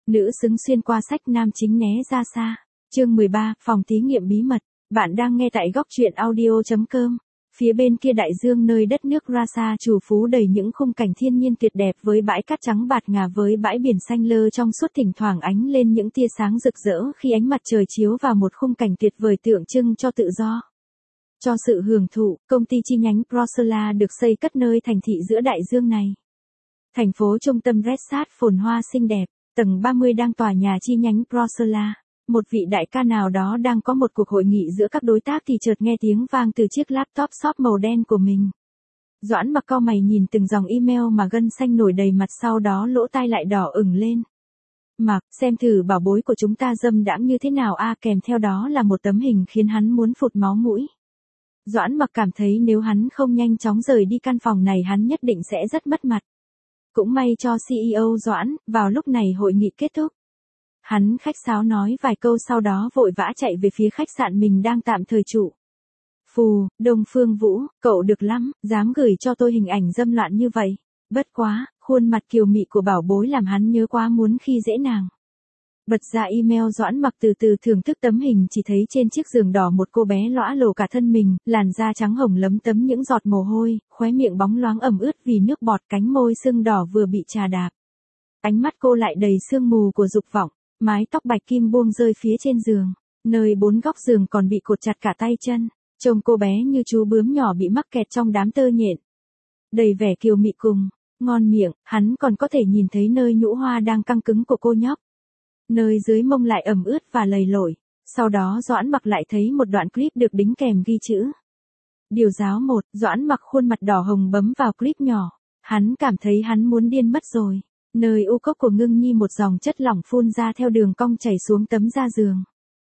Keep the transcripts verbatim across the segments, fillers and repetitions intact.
Nữ xứng xuyên qua sách, nam chính né ra xa. Chương mười ba, phòng thí nghiệm bí mật. Bạn đang nghe tại góc truyện audio chấm com. Phía bên kia đại dương, nơi đất nước Rasa trù phú đầy những khung cảnh thiên nhiên tuyệt đẹp với bãi cát trắng bạt ngà với bãi biển xanh lơ trong suốt, thỉnh thoảng ánh lên những tia sáng rực rỡ khi ánh mặt trời chiếu vào một khung cảnh tuyệt vời tượng trưng cho tự do. Cho sự hưởng thụ, công ty chi nhánh Prosela được xây cất nơi thành thị giữa đại dương này. Thành phố trung tâm Ressart phồn hoa xinh đẹp, tầng ba mươi đang tòa nhà chi nhánh Prosela. Một vị đại ca nào đó đang có một cuộc hội nghị giữa các đối tác thì chợt nghe tiếng vang từ chiếc laptop shop màu đen của mình. Doãn Mặc cau mày nhìn từng dòng email mà gân xanh nổi đầy mặt, sau đó lỗ tai lại đỏ ửng lên. Mặc, xem thử bảo bối của chúng ta dâm đãng như thế nào a à, kèm theo đó là một tấm hình khiến hắn muốn phụt máu mũi. Doãn Mặc cảm thấy nếu hắn không nhanh chóng rời đi căn phòng này hắn nhất định sẽ rất mất mặt. Cũng may cho xê e ô Doãn, vào lúc này hội nghị kết thúc. Hắn khách sáo nói vài câu sau đó vội vã chạy về phía khách sạn mình đang tạm thời trụ. Phù, Đông Phương Vũ, cậu được lắm, dám gửi cho tôi hình ảnh dâm loạn như vậy. Bất quá, khuôn mặt kiều mị của bảo bối làm hắn nhớ quá muốn khi dễ nàng. Bật ra email, Doãn Mặc từ từ thưởng thức tấm hình, chỉ thấy trên chiếc giường đỏ một cô bé lõa lồ cả thân mình, làn da trắng hồng lấm tấm những giọt mồ hôi, khóe miệng bóng loáng ẩm ướt vì nước bọt, cánh môi sưng đỏ vừa bị trà đạp. Ánh mắt cô lại đầy sương mù của dục vọng, mái tóc bạch kim buông rơi phía trên giường, nơi bốn góc giường còn bị cột chặt cả tay chân, trông cô bé như chú bướm nhỏ bị mắc kẹt trong đám tơ nhện. Đầy vẻ kiều mị cùng ngon miệng, hắn còn có thể nhìn thấy nơi nhũ hoa đang căng cứng của cô nhóc. Nơi dưới mông lại ẩm ướt và lầy lội. Sau đó Doãn Mặc lại thấy một đoạn clip được đính kèm ghi chữ. Điều giáo một, Doãn Mặc khuôn mặt đỏ hồng bấm vào clip nhỏ. Hắn cảm thấy hắn muốn điên mất rồi. Nơi u cốc của Ngưng Nhi một dòng chất lỏng phun ra theo đường cong chảy xuống tấm da giường.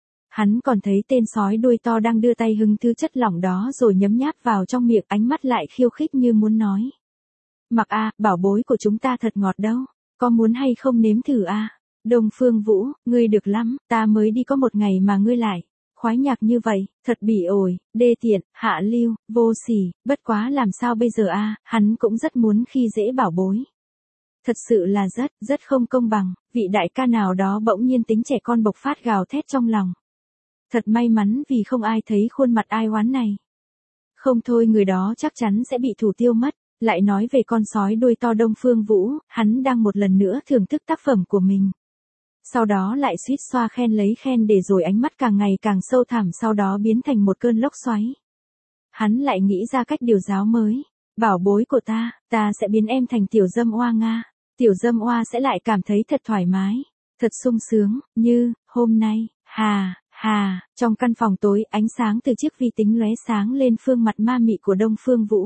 Hắn còn thấy tên sói đuôi to đang đưa tay hứng thứ chất lỏng đó rồi nhấm nháp vào trong miệng, ánh mắt lại khiêu khích như muốn nói. Mặc a, bảo bối của chúng ta thật ngọt đâu, có muốn hay không nếm thử a? Đông Phương Vũ, ngươi được lắm, ta mới đi có một ngày mà ngươi lại khoái nhạc như vậy, thật bỉ ổi, đê tiện, hạ lưu, vô sỉ, bất quá làm sao bây giờ a? Hắn cũng rất muốn khi dễ bảo bối. Thật sự là rất, rất không công bằng, vị đại ca nào đó bỗng nhiên tính trẻ con bộc phát gào thét trong lòng. Thật may mắn vì không ai thấy khuôn mặt ai oán này. Không thôi người đó chắc chắn sẽ bị thủ tiêu mất. Lại nói về con sói đuôi to Đông Phương Vũ, hắn đang một lần nữa thưởng thức tác phẩm của mình. Sau đó lại suýt xoa khen lấy khen để rồi ánh mắt càng ngày càng sâu thẳm, sau đó biến thành một cơn lốc xoáy. Hắn lại nghĩ ra cách điều giáo mới. Bảo bối của ta, ta sẽ biến em thành tiểu dâm oa Nga. Tiểu dâm oa sẽ lại cảm thấy thật thoải mái, thật sung sướng, như, hôm nay, hà, hà, trong căn phòng tối, ánh sáng từ chiếc vi tính lóe sáng lên phương mặt ma mị của Đông Phương Vũ.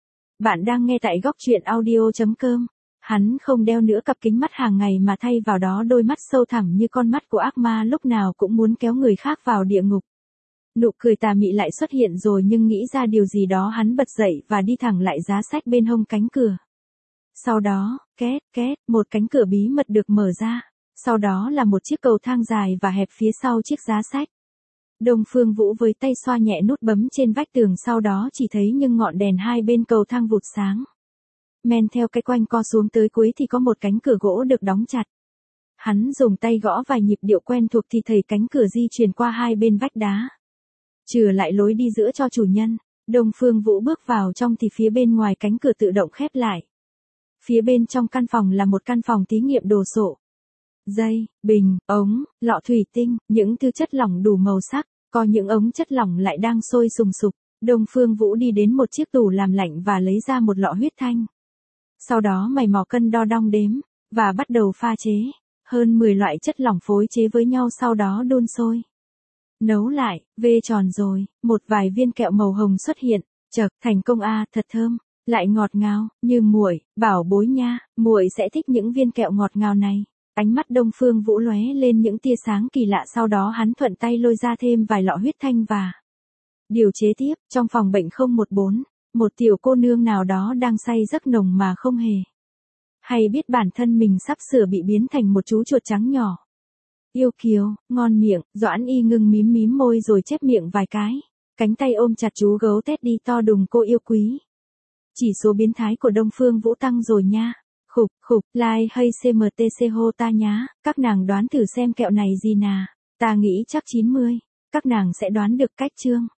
Bạn đang nghe tại góc truyện audio chấm com. Hắn không đeo nữa cặp kính mắt hàng ngày mà thay vào đó đôi mắt sâu thẳm như con mắt của ác ma, lúc nào cũng muốn kéo người khác vào địa ngục. Nụ cười tà mị lại xuất hiện rồi, nhưng nghĩ ra điều gì đó hắn bật dậy và đi thẳng lại giá sách bên hông cánh cửa. Sau đó, két, két, một cánh cửa bí mật được mở ra. Sau đó là một chiếc cầu thang dài và hẹp phía sau chiếc giá sách. Đông Phương Vũ với tay xoa nhẹ nút bấm trên vách tường, sau đó chỉ thấy những ngọn đèn hai bên cầu thang vụt sáng. Men theo cái quanh co xuống tới cuối thì có một cánh cửa gỗ được đóng chặt. Hắn dùng tay gõ vài nhịp điệu quen thuộc thì thấy cánh cửa di chuyển qua hai bên vách đá. Trừ lại lối đi giữa cho chủ nhân. Đông Phương Vũ bước vào trong thì phía bên ngoài cánh cửa tự động khép lại. Phía bên trong căn phòng là một căn phòng thí nghiệm đồ sộ. Dây, bình, ống, lọ thủy tinh, những thứ chất lỏng đủ màu sắc, có những ống chất lỏng lại đang sôi sùng sục. Đông Phương Vũ đi đến một chiếc tủ làm lạnh và lấy ra một lọ huyết thanh. Sau đó mày mò cân đo đong đếm, và bắt đầu pha chế. Hơn mười loại chất lỏng phối chế với nhau, sau đó đun sôi. Nấu lại, vê tròn rồi, một vài viên kẹo màu hồng xuất hiện. Chậc, thành công a, thật thơm, lại ngọt ngào, như muội, bảo bối nha, muội sẽ thích những viên kẹo ngọt ngào này. Ánh mắt Đông Phương Vũ lóe lên những tia sáng kỳ lạ, sau đó hắn thuận tay lôi ra thêm vài lọ huyết thanh và điều chế tiếp. Trong phòng bệnh không một bốn, một tiểu cô nương nào đó đang say giấc nồng mà không hề hay biết bản thân mình sắp sửa bị biến thành một chú chuột trắng nhỏ. Yêu kiều, ngon miệng, Doãn Y Ngưng mím mím môi rồi chép miệng vài cái. Cánh tay ôm chặt chú gấu Teddy to đùng cô yêu quý. Chỉ số biến thái của Đông Phương Vũ tăng rồi nha. Khục, khục, like hay xê em tê xê hô ta nhá, các nàng đoán thử xem kẹo này gì nà, ta nghĩ chắc chín mươi, các nàng sẽ đoán được cách chương.